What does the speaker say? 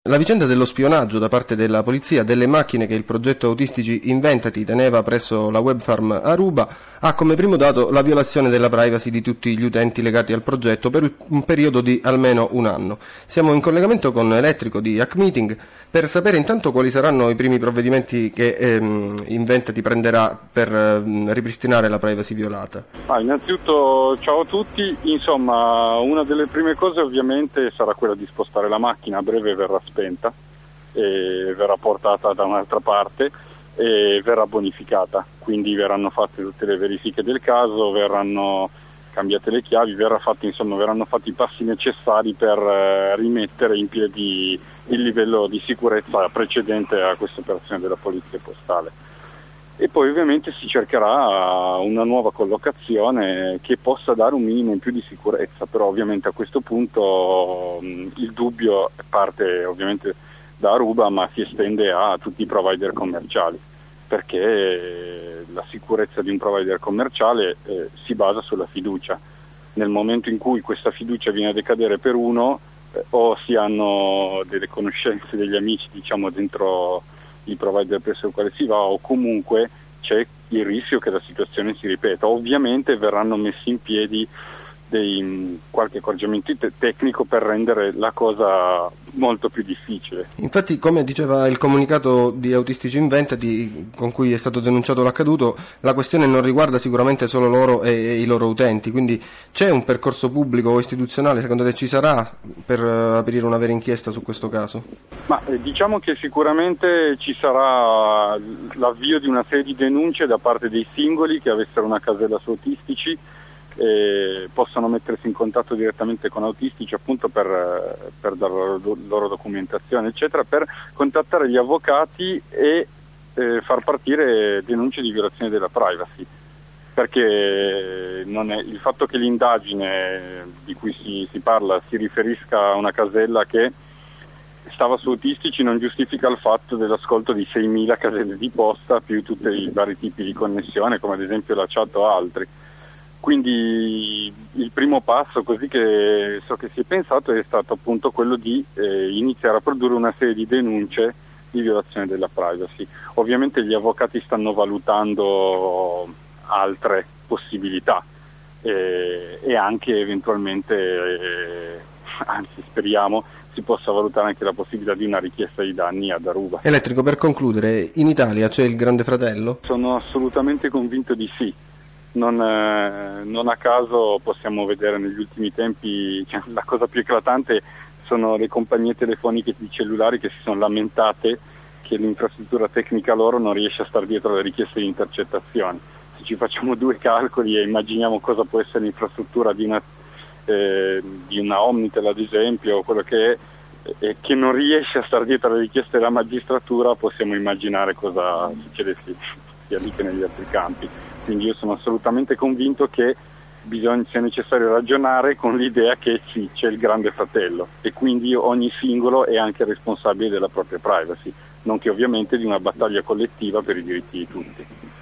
La vicenda dello spionaggio da parte della polizia delle macchine che il progetto Autistici Inventati teneva presso la web farm Aruba ha come primo dato la violazione della privacy di tutti gli utenti legati al progetto per un periodo di almeno un anno. Siamo in collegamento con Elettrico di Hack Meeting per sapere intanto quali saranno i primi provvedimenti che Inventati prenderà per ripristinare la privacy violata. Innanzitutto ciao a tutti, insomma una delle prime cose ovviamente sarà quella di spostare la macchina, a breve verrà spenta e verrà portata da un'altra parte e verrà bonificata, quindi verranno fatte tutte le verifiche del caso, verranno cambiate le chiavi, verranno fatti i passi necessari per rimettere in piedi il livello di sicurezza precedente a questa operazione della polizia postale. E poi ovviamente si cercherà una nuova collocazione che possa dare un minimo in più di sicurezza, però ovviamente a questo punto il dubbio parte ovviamente da Aruba ma si estende a tutti i provider commerciali, perché la sicurezza di un provider commerciale si basa sulla fiducia. Nel momento in cui questa fiducia viene a decadere per uno, o si hanno delle conoscenze, degli amici dentro il provider presso il quale si va, o comunque c'è il rischio che la situazione si ripeta. Ovviamente verranno messi in piedi qualche accorgimento tecnico per rendere la cosa molto più difficile. Infatti, come diceva il comunicato di Autistici Inventati con cui è stato denunciato l'accaduto, la questione non riguarda sicuramente solo loro e i loro utenti, quindi c'è un percorso pubblico o istituzionale, secondo te ci sarà, per aprire una vera inchiesta su questo caso? Diciamo che sicuramente ci sarà l'avvio di una serie di denunce da parte dei singoli che avessero una casella su Autistici, possono mettersi in contatto direttamente con Autistici appunto per dare loro documentazione eccetera, per contattare gli avvocati e far partire denunce di violazione della privacy, perché non è il fatto che l'indagine di cui si parla si riferisca a una casella che stava su Autistici non giustifica il fatto dell'ascolto di 6.000 caselle di posta più tutti i vari tipi di connessione come ad esempio la chat o altri. Quindi il primo passo, così che so che si è pensato, è stato appunto quello di iniziare a produrre una serie di denunce di violazione della privacy. Ovviamente gli avvocati stanno valutando altre possibilità e anche eventualmente, anzi speriamo, si possa valutare anche la possibilità di una richiesta di danni ad Aruba. Elettrico, per concludere, in Italia c'è il Grande Fratello? Sono assolutamente convinto di sì. Non a caso possiamo vedere negli ultimi tempi, la cosa più eclatante sono le compagnie telefoniche di cellulari che si sono lamentate che l'infrastruttura tecnica loro non riesce a stare dietro alle richieste di intercettazione. Se ci facciamo due calcoli e immaginiamo cosa può essere l'infrastruttura di una Omnitel ad esempio, o quello che è, che non riesce a stare dietro alle richieste della magistratura, possiamo immaginare cosa succede sia lì che negli altri campi. Quindi io sono assolutamente convinto che sia necessario ragionare con l'idea che sì, c'è il Grande Fratello e quindi ogni singolo è anche responsabile della propria privacy, nonché ovviamente di una battaglia collettiva per i diritti di tutti.